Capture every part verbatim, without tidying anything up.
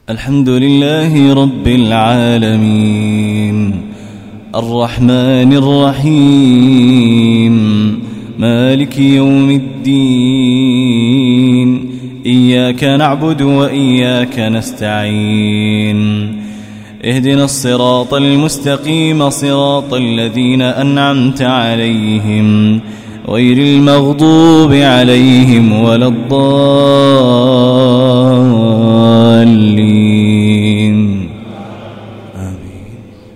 الحمد لله رب العالمين الرحمن الرحيم مالك يوم الدين إياك نعبد وإياك نستعين اهدنا الصراط المستقيم صراط الذين أنعمت عليهم غير المغضوب عليهم ولا الضالين آمين.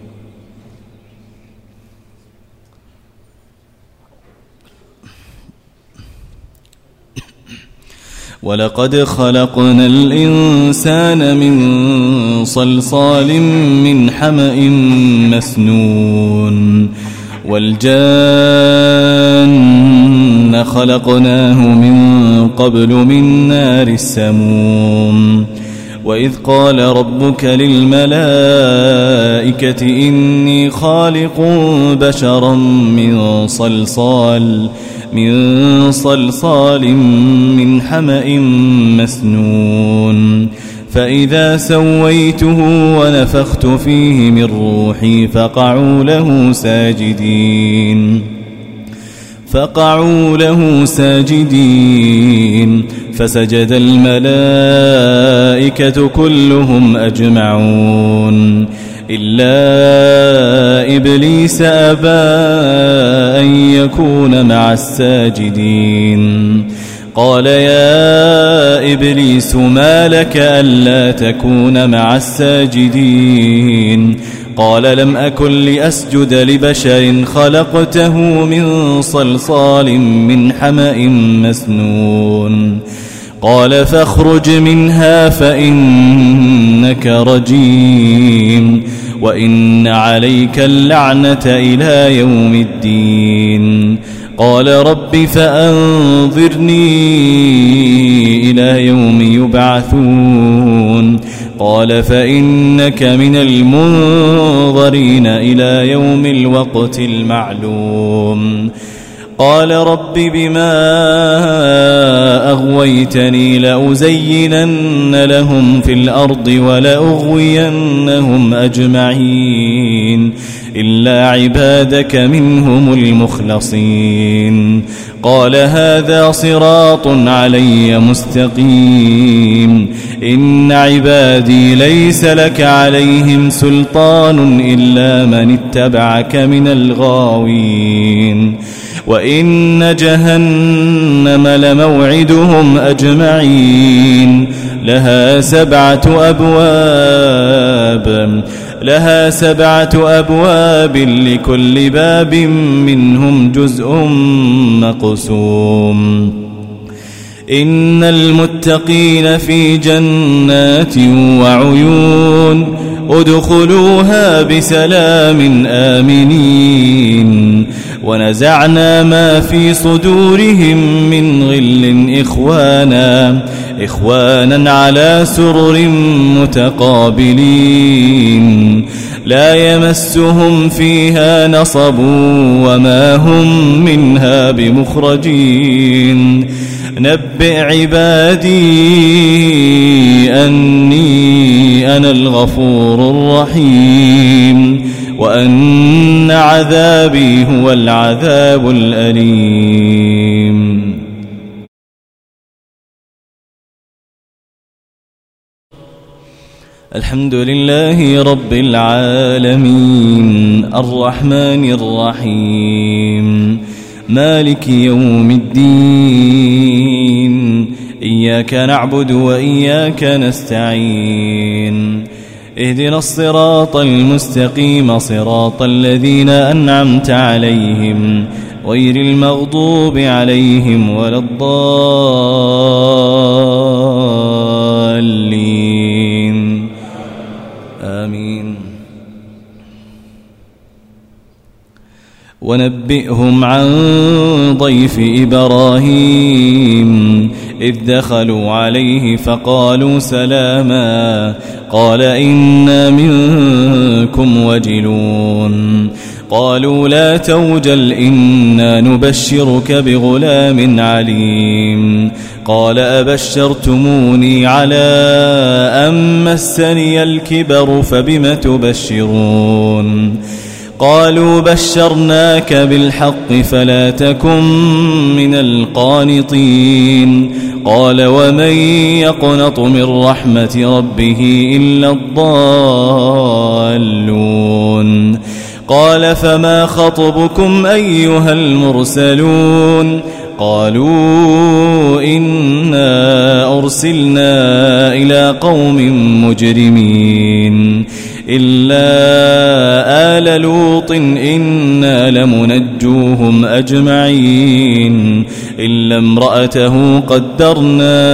ولقد خلقنا الإنسان من صلصال من حمأ مسنون والجان خلقناه من قبل من نار السموم وإذ قال ربك للملائكة إني خالق بشرا من صلصال من صلصال من حمأ مسنون فإذا سويته ونفخت فيه من روحي فقعوا له ساجدين فقعوا له ساجدين فسجد الملائكة كلهم أجمعون إلا إبليس أبى أن يكون مع الساجدين قال يا إبليس ما لك ألا تكون مع الساجدين قال لم أكن لأسجد لبشر خلقته من صلصال من حمأ مسنون قال فاخرج منها فإنك رجيم وإن عليك اللعنة إلى يوم الدين قال رب فأنظرني إلى يوم يبعثون قال فإنك من المنظرين إلى يوم الوقت المعلوم قال رب بما أغويتني لأزينن لهم في الأرض ولأغوينهم أجمعين إلا عبادك منهم المخلصين قال هذا صراط علي مستقيم إن عبادي ليس لك عليهم سلطان إلا من اتبعك من الغاوين وإن جهنم لموعدهم أجمعين لها سبعة أبواب لها سبعة أبواب لكل باب منهم جزء مقسوم إن المتقين في جنات وعيون ادخلوها بسلام آمنين ونزعنا ما في صدورهم من غل إخوانا إخوانا على سرر متقابلين لا يمسهم فيها نصب وما هم منها بمخرجين نبئ عبادي أني أنا الغفور الرحيم وأن عذابي هو العذاب الأليم. الحمد لله رب العالمين الرحمن الرحيم مالك يوم الدين إياك نعبد وإياك نستعين اهدنا الصراط المستقيم صراط الذين أنعمت عليهم غير المغضوب عليهم ولا الضالين آمين. ونبئهم عن ضيف إبراهيم إذ دخلوا عليه فقالوا سلاما قال إنا منكم وجلون قالوا لا توجل إنا نبشرك بغلام عليم قال أبشرتموني على أن مسني الكبر فبم تبشرون قالوا بشرناك بالحق فلا تكن من القانطين قال ومن يقنط من رحمة ربه إلا الضالون قال فما خطبكم أيها المرسلون قالوا إنا أرسلنا إلى قوم مجرمين إلا آل لوط إنا لمنجوهم أجمعين إلا امرأته قدرنا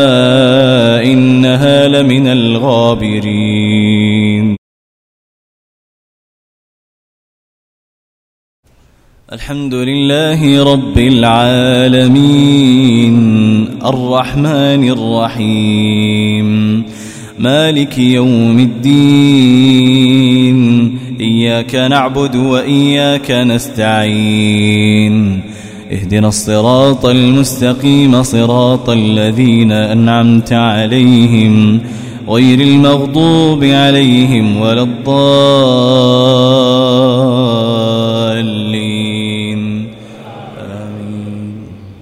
إنها لمن الغابرين. الحمد لله رب العالمين الرحمن الرحيم مالك يوم الدين إياك نعبد وإياك نستعين اهدنا الصراط المستقيم صراط الذين أنعمت عليهم غير المغضوب عليهم ولا الضالين آمين.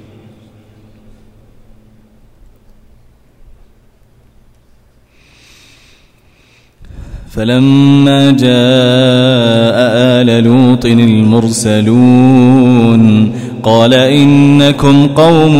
فلما جاء آل لوط المرسلون قال إنكم قوم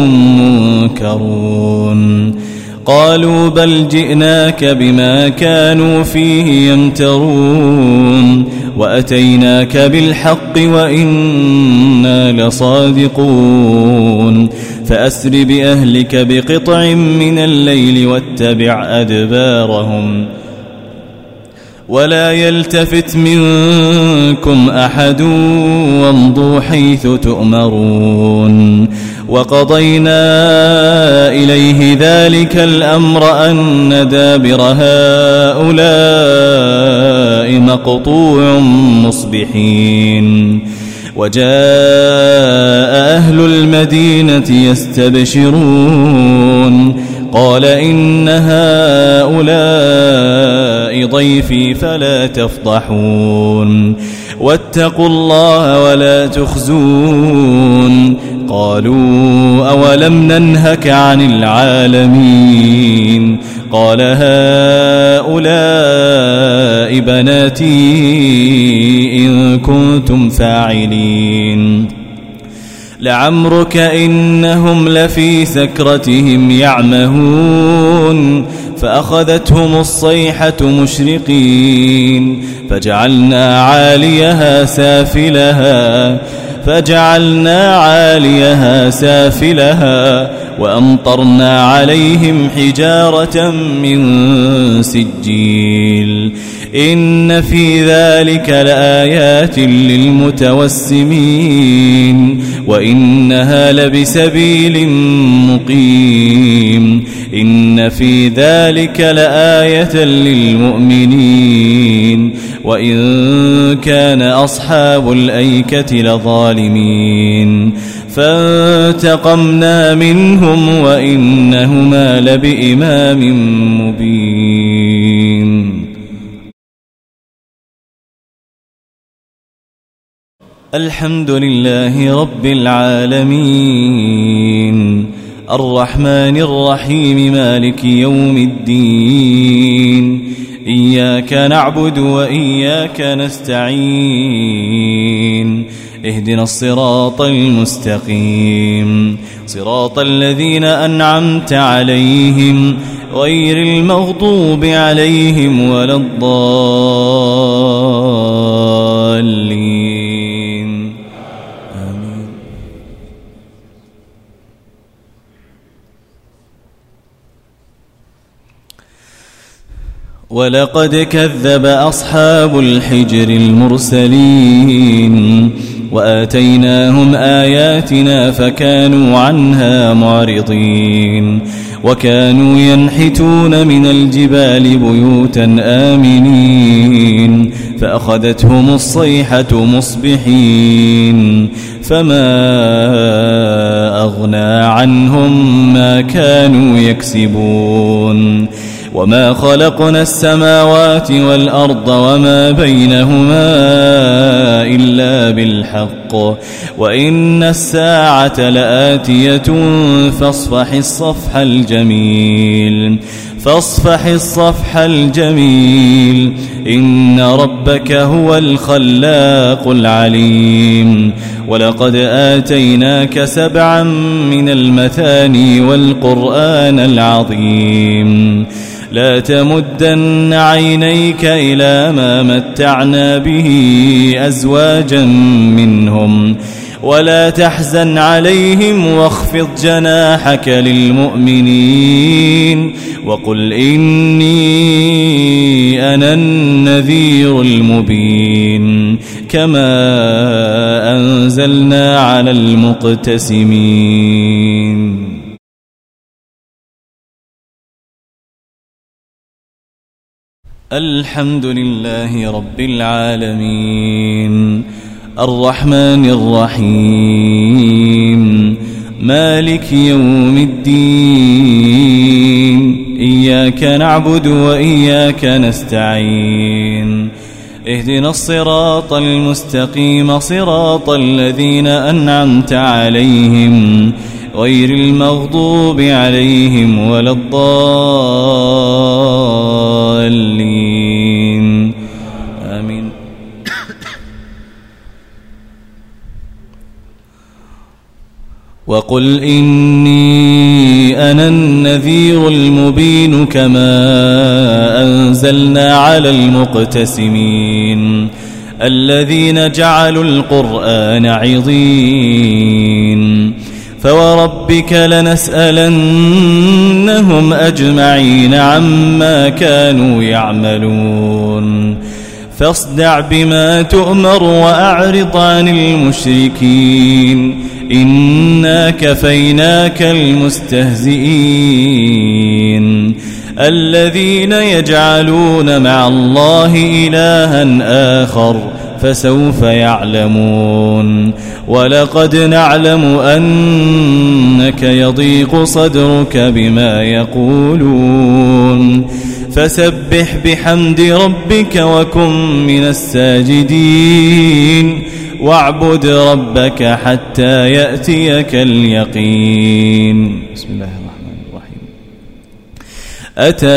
منكرون قالوا بل جئناك بما كانوا فيه يمترون وأتيناك بالحق وإنا لصادقون فأسر بأهلك بقطع من الليل واتبع أدبارهم ولا يلتفت منكم أحد وامضوا حيث تؤمرون وقضينا إليه ذلك الأمر أن دابر هؤلاء مقطوع مصبحين وجاء أهل المدينة يستبشرون قال إن هؤلاء ضيفي فلا تفضحون واتقوا الله ولا تخزون قالوا أولم ننهك عن العالمين قال هؤلاء بناتي إن كنتم فاعلين لعمرك إنهم لفي سكرتهم يعمهون فأخذتهم الصيحة مشرقين فجعلنا عاليها سافلها فجعلنا عاليها سافلها وأمطرنا عليهم حجارة من سجيل إن في ذلك لآيات للمتوسمين وإنها لبسبيل مقيم إن في ذلك لآية للمؤمنين وإن كان أصحاب الأيكة لظالمين فانتقمنا منهم وإنهما لبإمام مبين. الحمد لله رب العالمين الرحمن الرحيم مالك يوم الدين إياك نعبد وإياك نستعين اهدنا الصراط المستقيم صراط الذين أنعمت عليهم غير المغضوب عليهم ولا الضالين آمين. ولقد كذب أصحاب الحجر المرسلين وآتيناهم آياتنا فكانوا عنها معرضين وكانوا ينحتون من الجبال بيوتا آمنين فأخذتهم الصيحة مصبحين فما أغنى عنهم ما كانوا يكسبون وما خلقنا السماوات والأرض وما بينهما إلا بالحق وإن الساعة لآتية فاصفح الصفح الجميل فاصفح الصفح الجميل إن ربك هو الخلاق العليم ولقد آتيناك سبعا من المثاني والقرآن العظيم لا تمدن عينيك إلى ما متعنا به أزواجا منهم ولا تحزن عليهم واخفض جناحك للمؤمنين وقل إني أنا النذير المبين كما أنزلنا على المقتسمين. الحمد لله رب العالمين الرحمن الرحيم مالك يوم الدين إياك نعبد وإياك نستعين اهدنا الصراط المستقيم صراط الذين أنعمت عليهم غير المغضوب عليهم ولا الضالين آمين. وقل إني أنا النذير المبين كما أنزلنا على المقتسمين الذين جعلوا القرآن عضين فوربك لنسألنهم أجمعين عما كانوا يعملون فاصدع بما تؤمر وأعرض عن المشركين إنا كفيناك المستهزئين الذين يجعلون مع الله إلها آخر فسوف يعلمون ولقد نعلم أنك يضيق صدرك بما يقولون فسبح بحمد ربك وكن من الساجدين واعبد ربك حتى يأتيك اليقين. بسم الله الرحمن الرحيم. أتى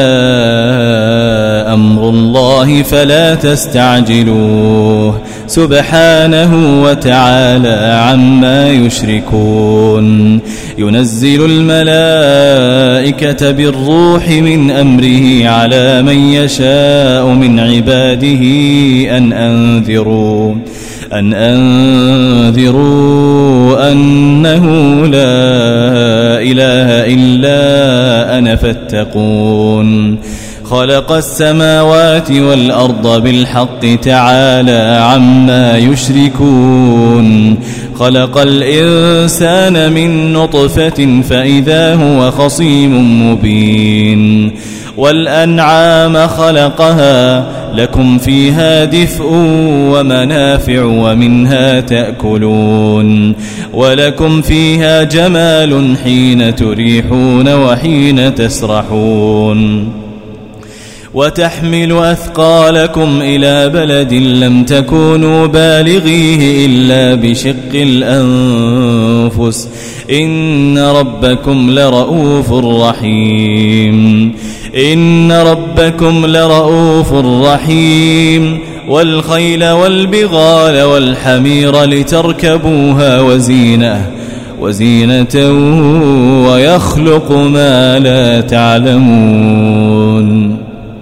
أمر الله فلا تستعجلوه سبحانه وتعالى عما يشركون ينزل الملائكة بالروح من أمره على من يشاء من عباده أن أنذروا أن أنذروا أنه لا إله إلا أنا فاتقون خلق السماوات والأرض بالحق تعالى عما يشركون خلق الإنسان من نطفة فإذا هو خصيم مبين والأنعام خلقها لكم فيها دفء ومنافع ومنها تأكلون ولكم فيها جمال حين تريحون وحين تسرحون وتحمل أثقالكم إلى بلد لم تكونوا بالغيه إلا بشق الأنفس إن ربكم لرؤوف رحيم إن ربكم لرؤوف رحيم والخيل والبغال والحمير لتركبوها وزينة وزينة ويخلق ما لا تعلمون.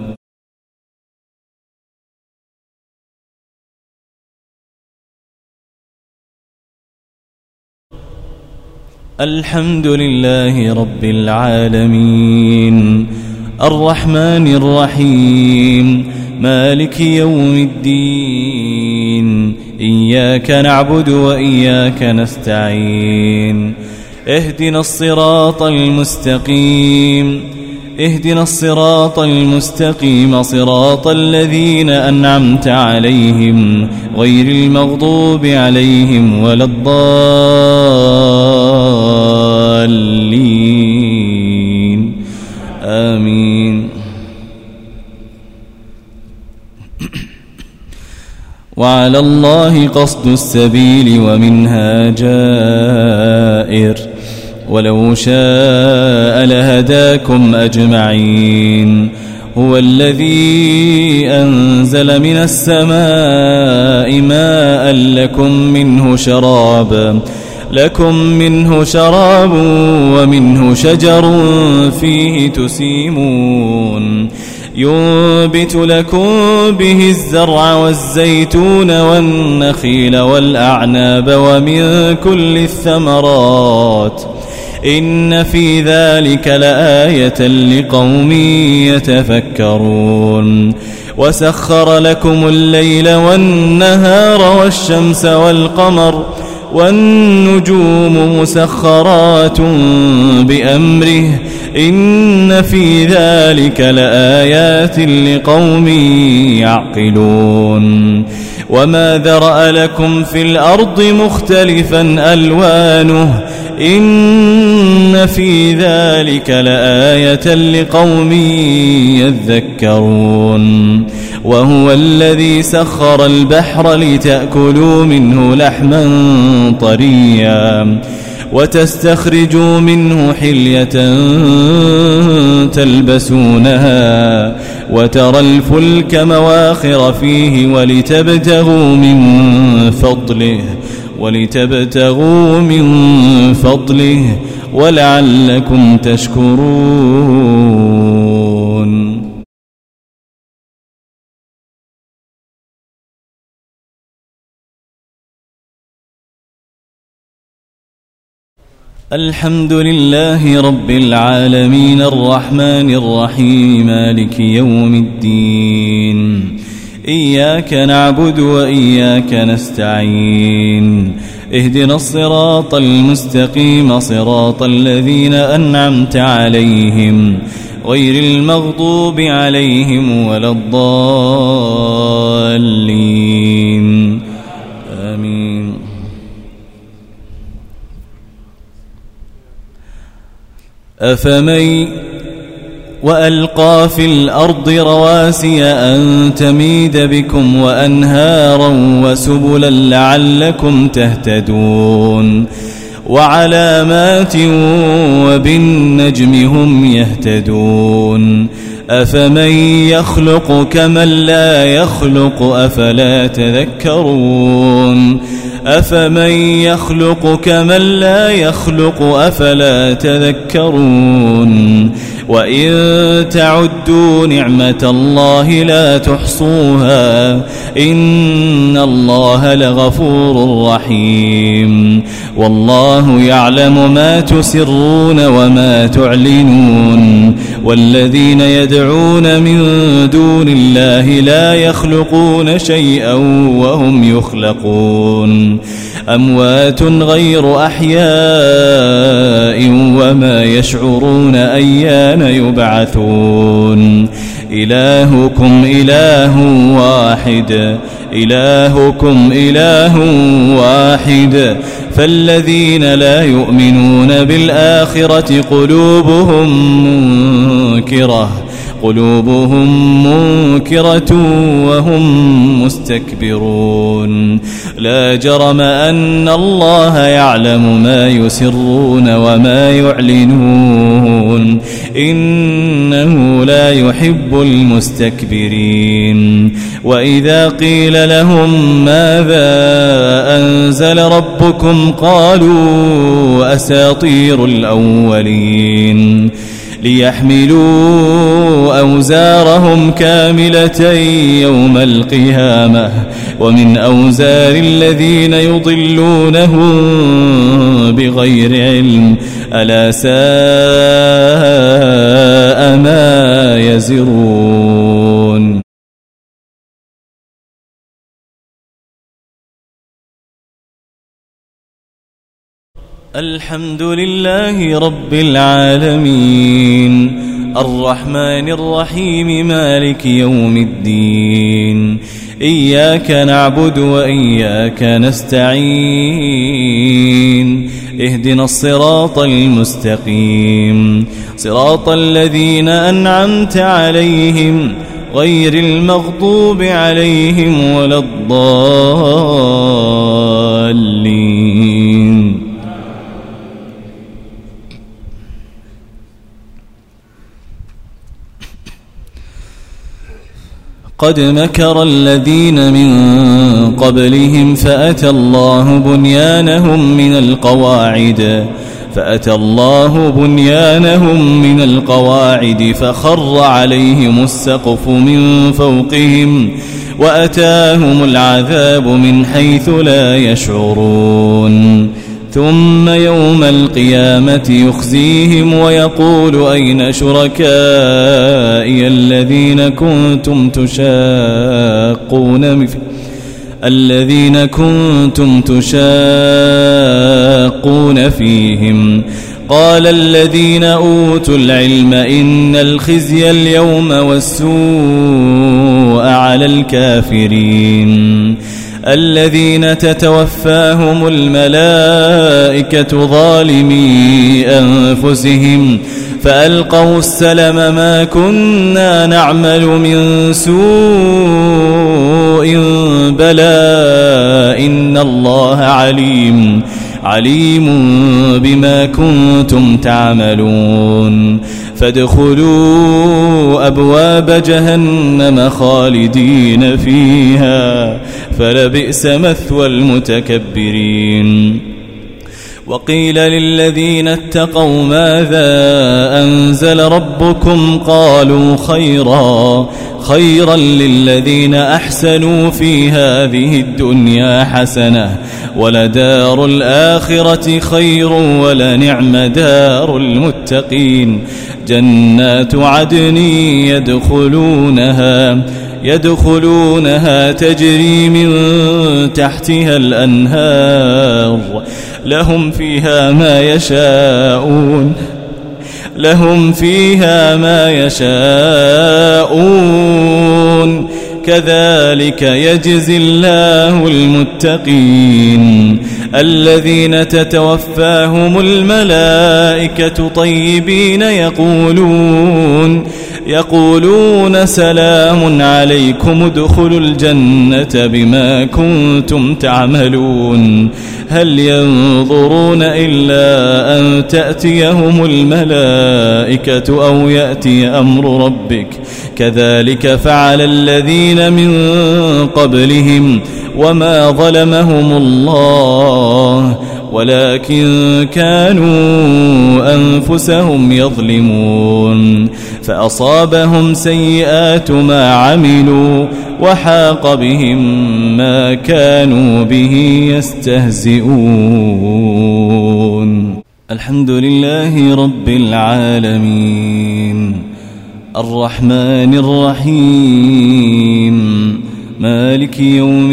الحمد لله رب العالمين الرحمن الرحيم مالك يوم الدين إياك نعبد وإياك نستعين اهدنا الصراط المستقيم اهدنا الصراط المستقيم صراط الذين أنعمت عليهم غير المغضوب عليهم ولا الضالين آمين. وعلى الله قصد السبيل ومنها جائر ولو شاء لهداكم أجمعين. هو الذي أنزل من السماء ماء لكم منه شراب لكم منه شراب ومنه شجر فيه تسيمون ينبت لكم به الزرع والزيتون والنخيل والأعناب ومن كل الثمرات إن في ذلك لآية لقوم يتفكرون. وسخر لكم الليل والنهار والشمس والقمر والنجوم مسخرات بأمره إن في ذلك لآيات لقوم يعقلون. وما ذرأ لكم في الأرض مختلفا ألوانه إن في ذلك لآية لقوم يذكرون. وهو الذي سخر البحر لتأكلوا منه لحما طريا وتستخرجوا منه حلية تلبسونها وترى الفلك مواخر فيه ولتبتغوا من فضله ولتبتغوا من فضله ولعلكم تشكرون. الحمد لله رب العالمين الرحمن الرحيم مالك يوم الدين إياك نعبد وإياك نستعين اهدنا الصراط المستقيم صراط الذين أنعمت عليهم غير المغضوب عليهم ولا الضالين آمين. أفمن وألقى في الأرض رواسي أن تميد بكم وأنهارا وسبلا لعلكم تهتدون وعلامات وبالنجم هم يهتدون. أفمن يخلق كمن لا يخلق أفلا تذكرون أفمن يخلق كمن لا يخلق أفلا تذكرون. وإن تعدوا نعمة الله لا تحصوها إن الله لغفور رحيم. والله يعلم ما تسرون وما تعلنون والذين يدعون من دون الله لا يخلقون شيئا وهم يخلقون أموات غير أحياء وما يشعرون أيان يبعثون. إلهكم إله واحد إلهكم إله واحد فالذين لا يؤمنون بالآخرة قلوبهم منكرة قلوبهم منكرة وهم مستكبرون. لا جرم أن الله يعلم ما يسرون وما يعلنون إنه لا يحب المستكبرين. وإذا قيل لهم ماذا أنزل ربكم قالوا أساطير الأولين ليحملوا أوزارهم كاملة يوم القيامة ومن أوزار الذين يضلونهم بغير علم ألا ساء ما يزرون. الحمد لله رب العالمين الرحمن الرحيم مالك يوم الدين إياك نعبد وإياك نستعين اهدنا الصراط المستقيم صراط الذين أنعمت عليهم غير المغضوب عليهم ولا الضالين. قد مكر الذين من قبلهم فأتى الله بنيانهم من القواعد فأتى الله بنيانهم من القواعد فخر عليهم السقف من فوقهم وأتاهم العذاب من حيث لا يشعرون ثم يوم القيامة يخزيهم ويقول أين شركائي الذين كنتم تشاقون الذين كنتم تشاقون فيهم قال الذين أوتوا العلم إن الخزي اليوم والسوء على الكافرين الذين تتوفاهم الملائكة ظالمي أنفسهم فألقوا السلم ما كنا نعمل من سوء بلى إن الله عليم عليم بما كنتم تعملون فادخلوا أبواب جهنم خالدين فيها فلبئس مثوى المتكبرين. وقيل للذين اتقوا ماذا أنزل ربكم قالوا خيرا خيرا للذين أحسنوا في هذه الدنيا حسنة ولدار الآخرة خير ولنعم دار المتقين جنات عدن يدخلونها يدخلونها تجري من تحتها الأنهار لهم فيها ما يشاءون لهم فيها ما يشاءون كذلك يجزي الله المتقين الذين تتوفاهم الملائكة طيبين يقولون يقولون سلام عليكم ادخلوا الجنة بما كنتم تعملون هل ينظرون إلا أن تأتيهم الملائكة أو يأتي أمر ربك كذلك فعل الذين من قبلهم وما ظلمهم الله ولكن كانوا أنفسهم يظلمون فأصابهم سيئات ما عملوا وحاق بهم ما كانوا به يستهزئون. الحمد لله رب العالمين الرحمن الرحيم مالك يوم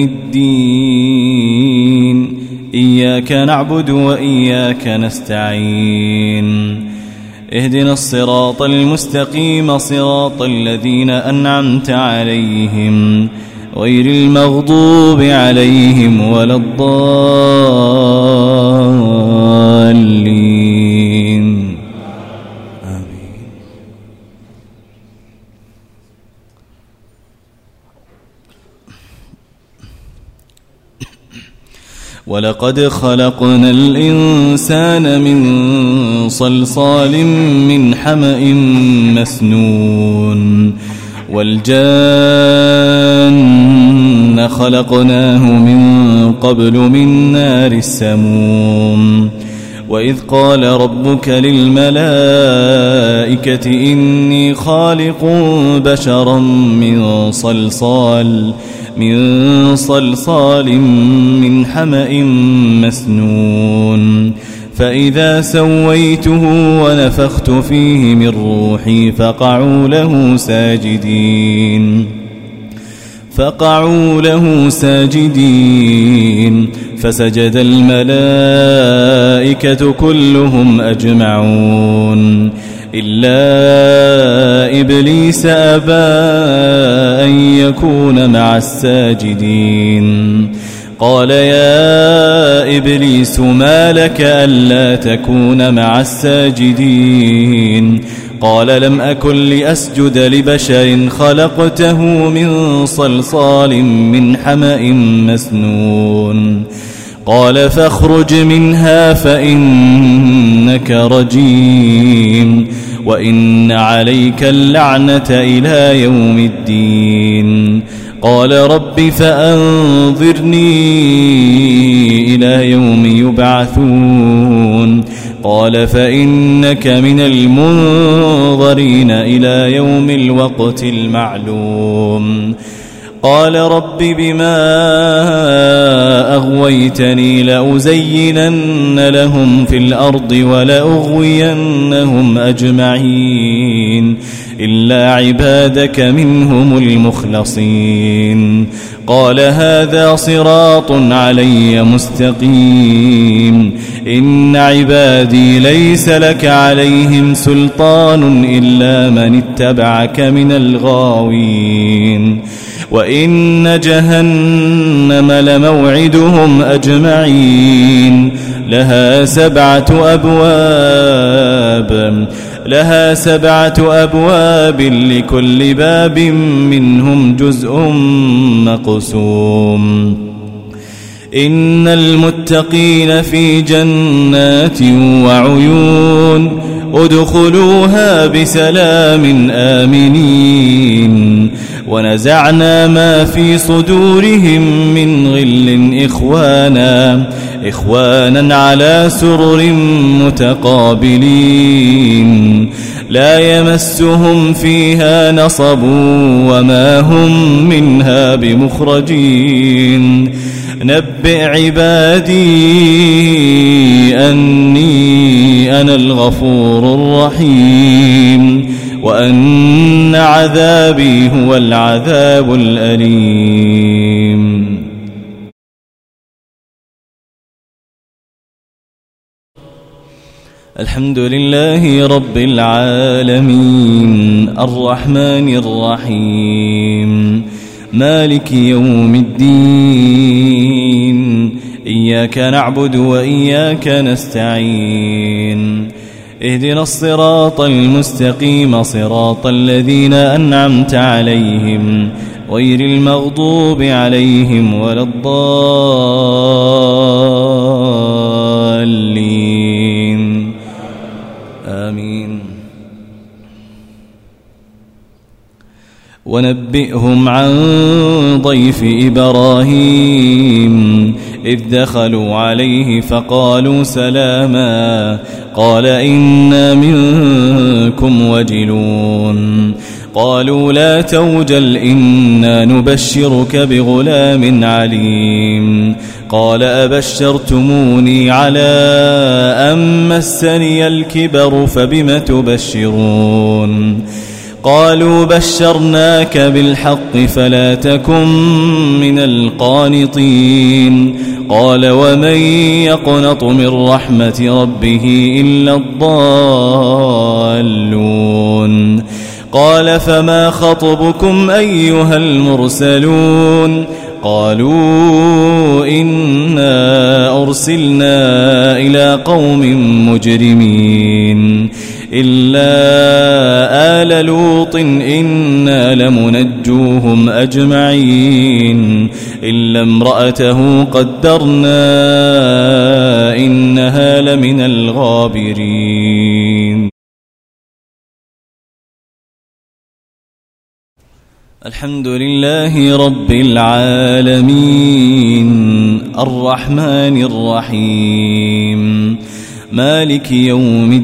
الدين إياك نعبد وإياك نستعين اهدنا الصراط المستقيم صراط الذين أنعمت عليهم غير المغضوب عليهم ولا الضالين آمين. ولقد خلقنا الإنسان من صلصال من حمأ مسنون والجان خلقناه من قبل من نار السموم وإذ قال ربك للملائكة إني خالق بشرا من صلصال من صلصال من حمأ مسنون فإذا سويته ونفخت فيه من روحي فقعوا له ساجدين فقعوا له ساجدين فسجد الملائكة كلهم أجمعون إلا إبليس أبى أن يكون مع الساجدين قال يا إبليس ما لك ألا تكون مع الساجدين قال لم أكن لأسجد لبشر خلقته من صلصال من حمأ مسنون قال فاخرج منها فإنك رجيم وإن عليك اللعنة إلى يوم الدين قال رب فأنظرني إلى يوم يبعثون قال فإنك من المنظرين إلى يوم الوقت المعلوم قال رب بما أغويتني لأزينن لهم في الأرض ولأغوينهم أجمعين إلا عبادك منهم المخلصين قال هذا صراط علي مستقيم إن عبادي ليس لك عليهم سلطان إلا من اتبعك من الغاوين وإن جهنم لموعدهم أجمعين لها سبعة أبواب لها سبعة أبواب لكل باب منهم جزء مقسوم إن المتقين في جنات وعيون ادخلوها بسلام آمنين ونزعنا ما في صدورهم من غل إخوانا إخوانا على سرر متقابلين لا يمسهم فيها نصب وما هم منها بمخرجين نبئ عبادي أني أنا الغفور الرحيم وأن عذابي هو العذاب الأليم. الحمد لله رب العالمين الرحمن الرحيم مالك يوم الدين إياك نعبد وإياك نستعين اهدنا الصراط المستقيم صراط الذين أنعمت عليهم غير المغضوب عليهم ولا الضالين آمين. ونبئهم عن ضيف إبراهيم إذ دخلوا عليه فقالوا سلاما قال إنا منكم وجلون قالوا لا توجل إنا نبشرك بغلام عليم قال أبشرتموني على أن مسني الكبر فبم تبشرون قالوا بشرناك بالحق فلا تكن من القانطين قال ومن يقنط من رحمة ربه إلا الضالون قال فما خطبكم أيها المرسلون قالوا إنا أرسلنا إلى قوم مجرمين إلا آل لوط إنا لمنجوهم أجمعين إلا امرأته قدرنا إنها لمن الغابرين. الحمد لله رب العالمين الرحمن الرحيم مالك يوم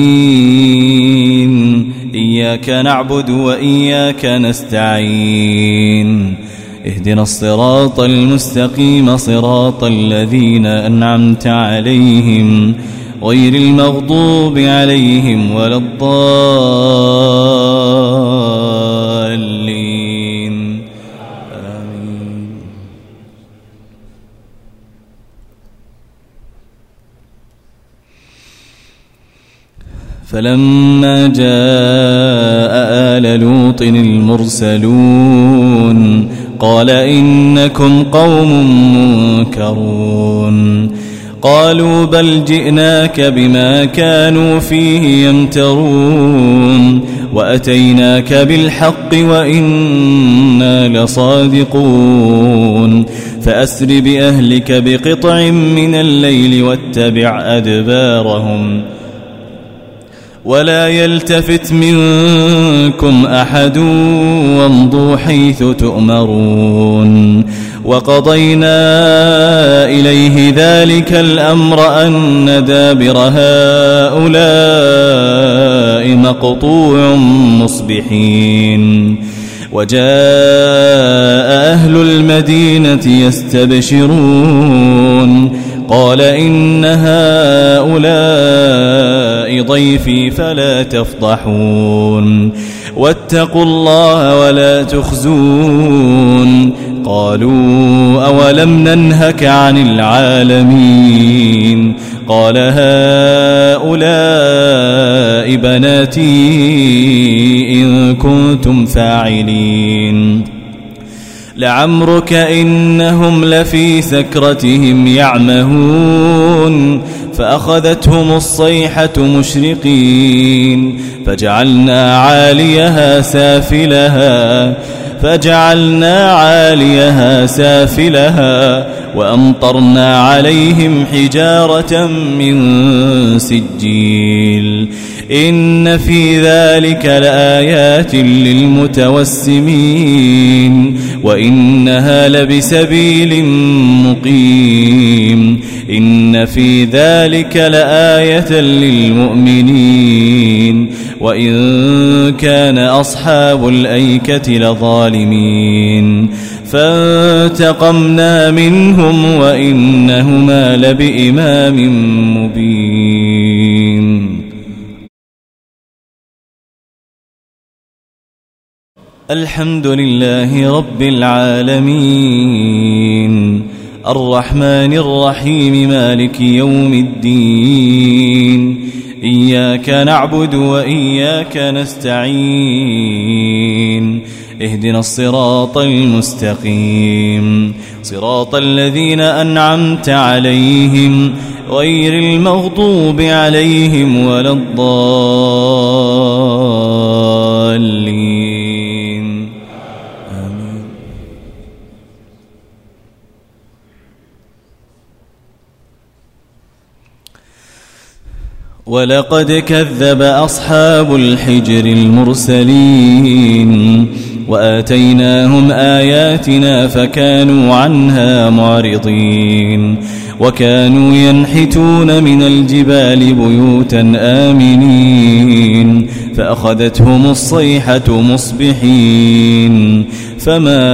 الدين إياك نعبد وإياك نستعين اهدنا الصراط المستقيم صراط الذين أنعمت عليهم غير المغضوب عليهم ولا الضالين آمين. فلما جاء آل لوط المرسلون قال إنكم قوم منكرون قالوا بل جئناك بما كانوا فيه يمترون وأتيناك بالحق وإنا لصادقون فأسر بأهلك بقطع من الليل واتبع أدبارهم ولا يلتفت منكم أحد وامضوا حيث تؤمرون وقضينا إليه ذلك الأمر أن دابر هؤلاء مقطوع مصبحين وجاء أهل المدينة يستبشرون قال إن هؤلاء ضيفي فلا تفضحون واتقوا الله ولا تخزون قالوا أولم ننهك عن العالمين قال هؤلاء بناتي إن كنتم فاعلين لعمرك إنهم لفي سكرتهم يعمهون فأخذتهم الصيحة مشرقين فجعلنا عاليها سافلها فجعلنا عاليها سافلها وأمطرنا عليهم حجارة من سجيل إن في ذلك لآيات للمتوسمين وإنها لبسبيل مقيم إن في ذلك لآية للمؤمنين وإن كان أصحاب الأيكة لظالمين فانتقمنا منهم وإنهما لبإمام مبين. الحمد لله رب العالمين الرحمن الرحيم مالك يوم الدين إياك نعبد وإياك نستعين اهدنا الصراط المستقيم صراط الذين أنعمت عليهم غير المغضوب عليهم ولا الضالين آمين. ولقد كذب أصحاب الحجر المرسلين وآتيناهم آياتنا فكانوا عنها معرضين وكانوا ينحتون من الجبال بيوتا آمنين فأخذتهم الصيحة مصبحين فما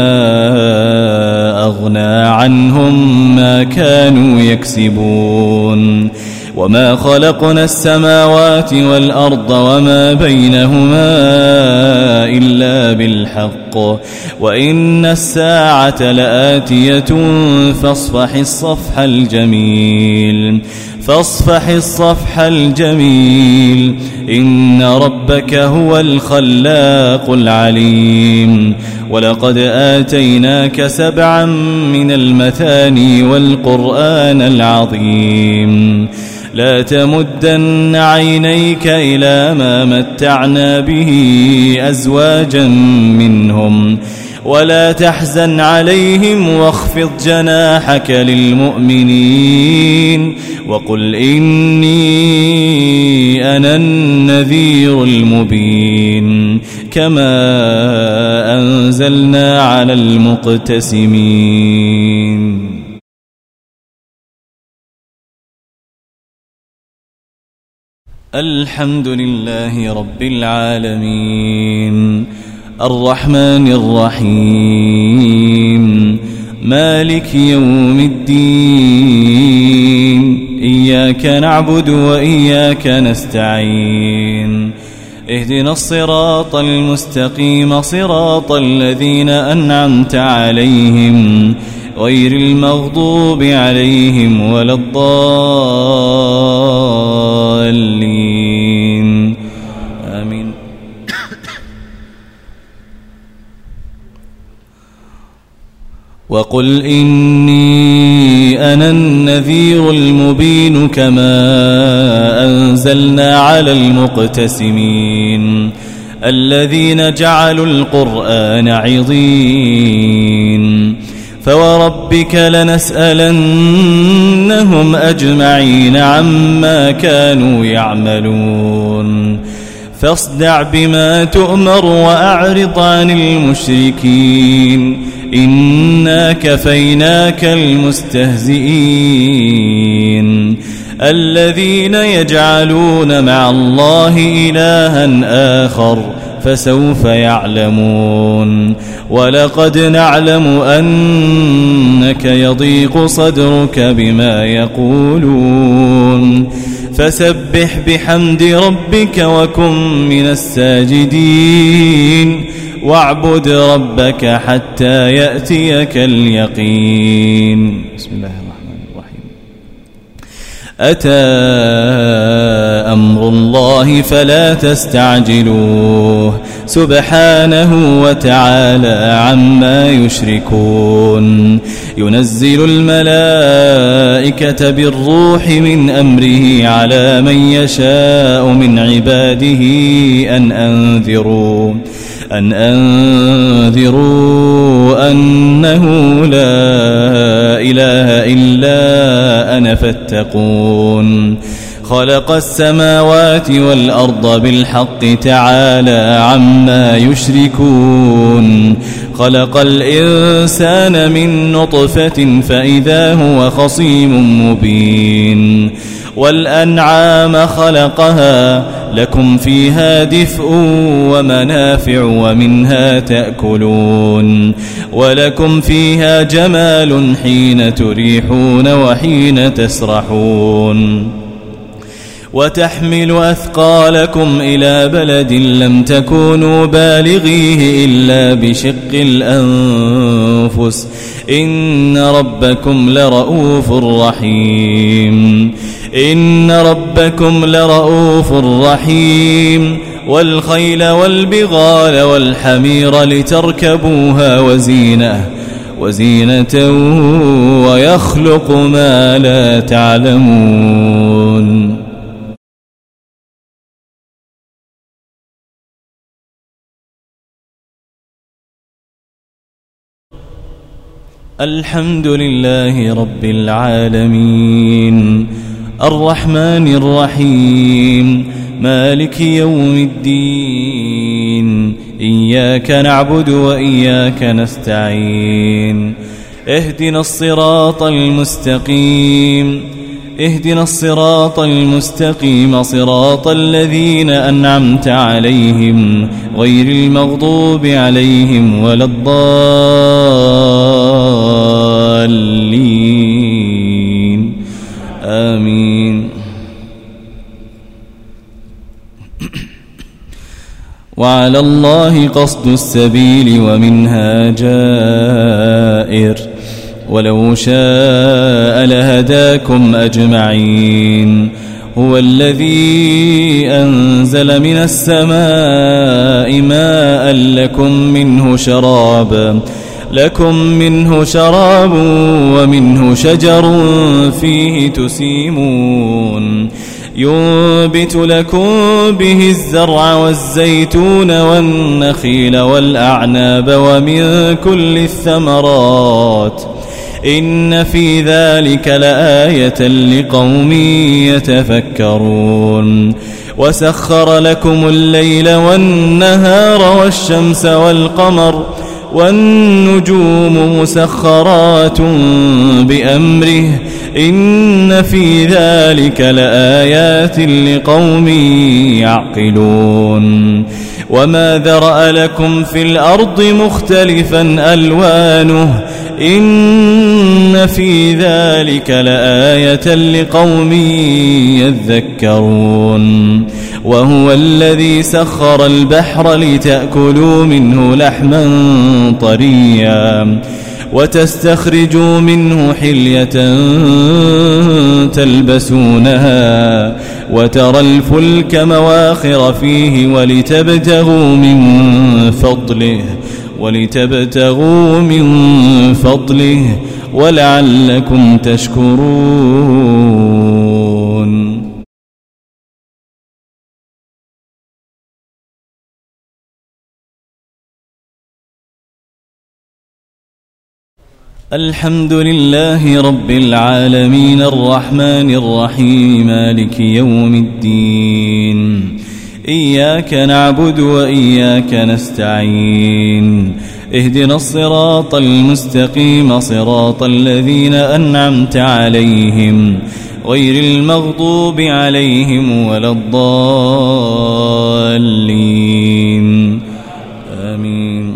أغنى عنهم ما كانوا يكسبون وما خلقنا السماوات والأرض وما بينهما إلا بالحق وإن الساعة لآتية فاصفح الصفح الجميل فاصفح الصفح الجميل إن ربك هو الخلاق العليم ولقد آتيناك سبعا من المثاني والقرآن العظيم لا تمدن عينيك إلى ما متعنا به أزواجا منهم ولا تحزن عليهم واخفض جناحك للمؤمنين وقل إني أنا النذير المبين كما أنزلنا على المقتسمين. الحمد لله رب العالمين الرحمن الرحيم مالك يوم الدين إياك نعبد وإياك نستعين اهدنا الصراط المستقيم صراط الذين أنعمت عليهم غير المغضوب عليهم ولا الضالين وقل إني أنا النذير المبين كما أنزلنا على المقتسمين الذين جعلوا القرآن عضين فوربك لنسألنهم أجمعين عما كانوا يعملون فاصدع بما تؤمر وأعرض عن المشركين إنا كفيناك المستهزئين الذين يجعلون مع الله إلها آخر فسوف يعلمون ولقد نعلم أنك يضيق صدرك بما يقولون فسبح بحمد ربك وكن من الساجدين واعبد ربك حتى يأتيك اليقين. بسم الله الرحمن الرحيم. أتى أمر الله فلا تستعجلوه سبحانه وتعالى عما يشركون ينزل الملائكة بالروح من أمره على من يشاء من عباده أن أنذروا أن أنذروا أنه لا إله إلا أنا فاتقون خلق السماوات والأرض بالحق تعالى عما يشركون خلق الإنسان من نطفة فإذا هو خصيم مبين والأنعام خلقها لكم فيها دفء ومنافع ومنها تأكلون ولكم فيها جمال حين تريحون وحين تسرحون وتحمل أثقالكم إلى بلد لم تكونوا بالغيه إلا بشق الأنفس إن ربكم لرؤوف رحيم إن ربكم لرؤوف رحيم والخيل والبغال والحمير لتركبوها وزينة وزينة ويخلق ما لا تعلمون. الحمد لله رب العالمين الرحمن الرحيم مالك يوم الدين إياك نعبد وإياك نستعين اهدنا الصراط المستقيم اهدنا الصراط المستقيم صراط الذين أنعمت عليهم غير المغضوب عليهم ولا الضالين آمين. وعلى الله قصد السبيل ومنها جائر ولو شاء لهداكم أجمعين هو الذي أنزل من السماء ماء لكم منه شراب لكم منه شراب ومنه شجر فيه تسيمون ينبت لكم به الزرع والزيتون والنخيل والأعناب ومن كل الثمرات إن في ذلك لآية لقوم يتفكرون وسخر لكم الليل والنهار والشمس والقمر والنجوم مسخرات بأمره إن في ذلك لآيات لقوم يعقلون وما ذرأ لكم في الأرض مختلفا ألوانه إن في ذلك لآية لقوم يذكرون وهو الذي سخر البحر لتأكلوا منه لحما طريا وتستخرجوا منه حلية تلبسونها وترى الفلك مواخر فيه ولتبتغوا من فضله ولتبتغوا من فضله ولعلكم تشكرون. الحمد لله رب العالمين الرحمن الرحيم مالك يوم الدين إياك نعبد وإياك نستعين اهدنا الصراط المستقيم صراط الذين أنعمت عليهم غير المغضوب عليهم ولا الضالين آمين.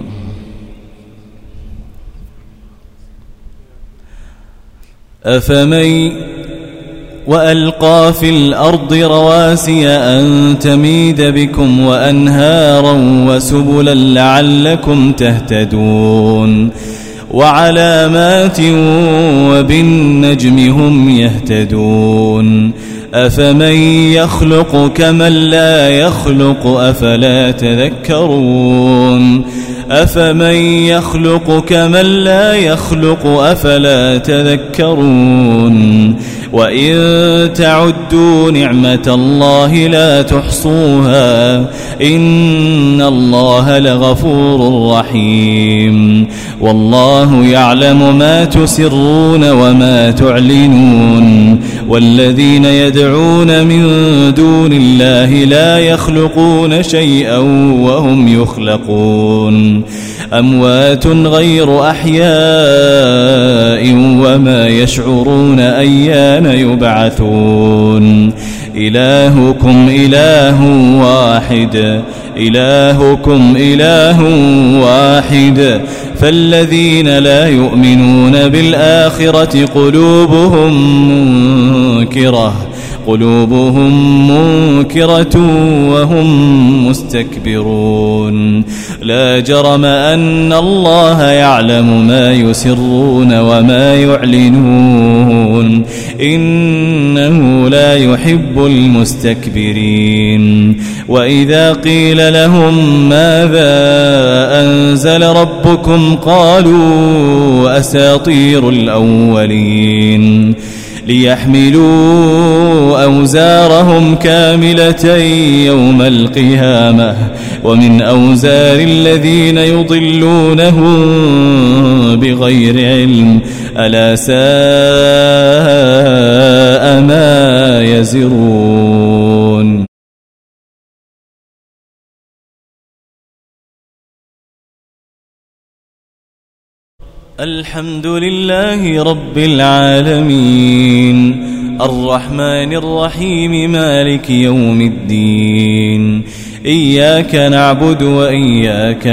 أفمن وألقى في الأرض رواسي أن تميد بكم وأنهارا وسبلا لعلكم تهتدون وعلامات وبالنجم هم يهتدون. أفمن يخلق كمن لا يخلق أفلا تذكرون أفمن يخلق كمن لا يخلق أفلا تذكرون. وإن تعدوا نعمة الله لا تحصوها إن الله لغفور رحيم. والله يعلم ما تسرون وما تعلنون والذين يدعون من دون الله لا يخلقون شيئا وهم يخلقون أموات غير أحياء وما يشعرون أيان يبعثون. إلهكم إله واحد إلهكم إله واحد فالذين لا يؤمنون بالآخرة قلوبهم منكرة قلوبهم منكرة وهم مستكبرون. لا جرم أن الله يعلم ما يسرون وما يعلنون إنه لا يحب المستكبرين. وإذا قيل لهم ماذا أنزل ربكم قالوا أساطير الأولين ليحملوا أوزارهم كاملة يوم القيامة ومن أوزار الذين يضلونهم بغير علم ألا ساء ما يزرون. الحمد لله رب العالمين الرحمن الرحيم مالك يوم الدين إياك نعبد وإياك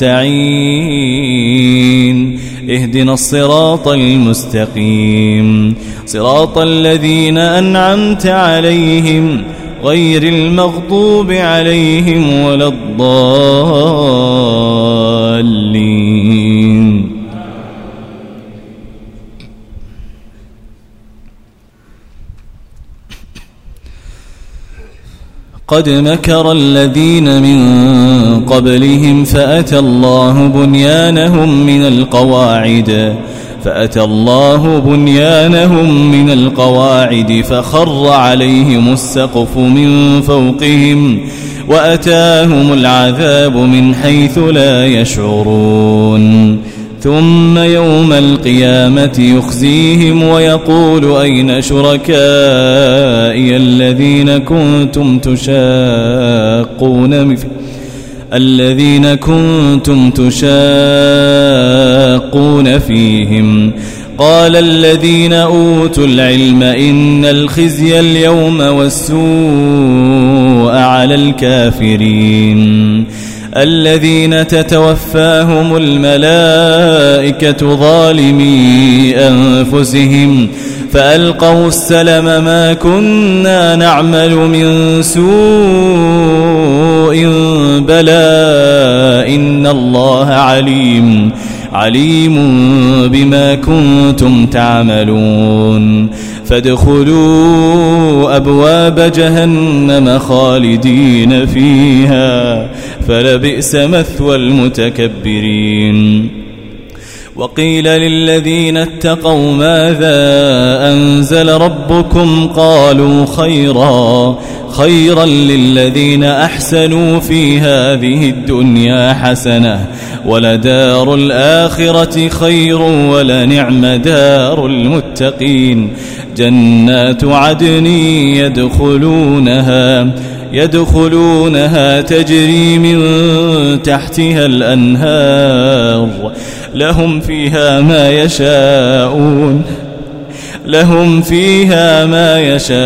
نستعين اهدنا الصراط المستقيم صراط الذين أنعمت عليهم غير المغضوب عليهم ولا الضالين. قد مكر الذين من قبلهم فأتى الله بنيانهم من القواعد فأتى الله بنيانهم من القواعد فخر عليهم السقف من فوقهم وأتاهم العذاب من حيث لا يشعرون. ثم يوم القيامة يخزيهم ويقول أين شركائي الذين كنتم تشاقون الذين كنتم تشاقون فيهم قال الذين أوتوا العلم إن الخزي اليوم والسوء على الكافرين الذين تتوفاهم الملائكة ظالمي أنفسهم فألقوا السلم ما كنا نعمل من سوء بلى إن الله عليم عليم بما كنتم تعملون. فادخلوا أبواب جهنم خالدين فيها فلبئس مثوى المتكبرين. وقيل للذين اتقوا ماذا أنزل ربكم قالوا خيرا خيرا للذين أحسنوا في هذه الدنيا حسنة ولدار الآخرة خير ولنعم دار المتقين. جنات عدن يدخلونها يدخلونها تجري من تحتها الأنهار لهم فيها ما يشاءون لهم فيها ما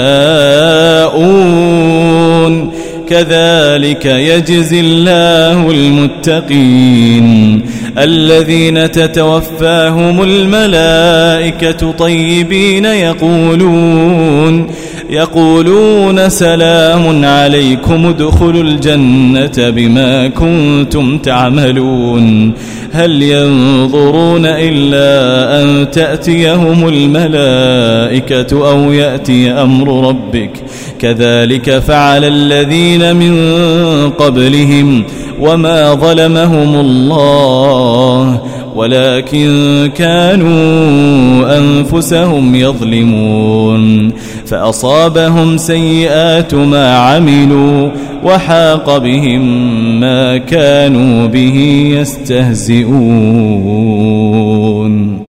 يشاءون كذلك يجزي الله المتقين الذين تتوفاهم الملائكة طيبين يقولون يقولون سلام عليكم ادخلوا الجنة بما كنتم تعملون. هل ينظرون إلا أن تأتيهم الملائكة أو يأتي أمر ربك كذلك فعل الذين من قبلهم وما ظلمهم الله ولكن كانوا أنفسهم يظلمون. فأصابهم سيئات ما عملوا وحاق بهم ما كانوا به يستهزئون.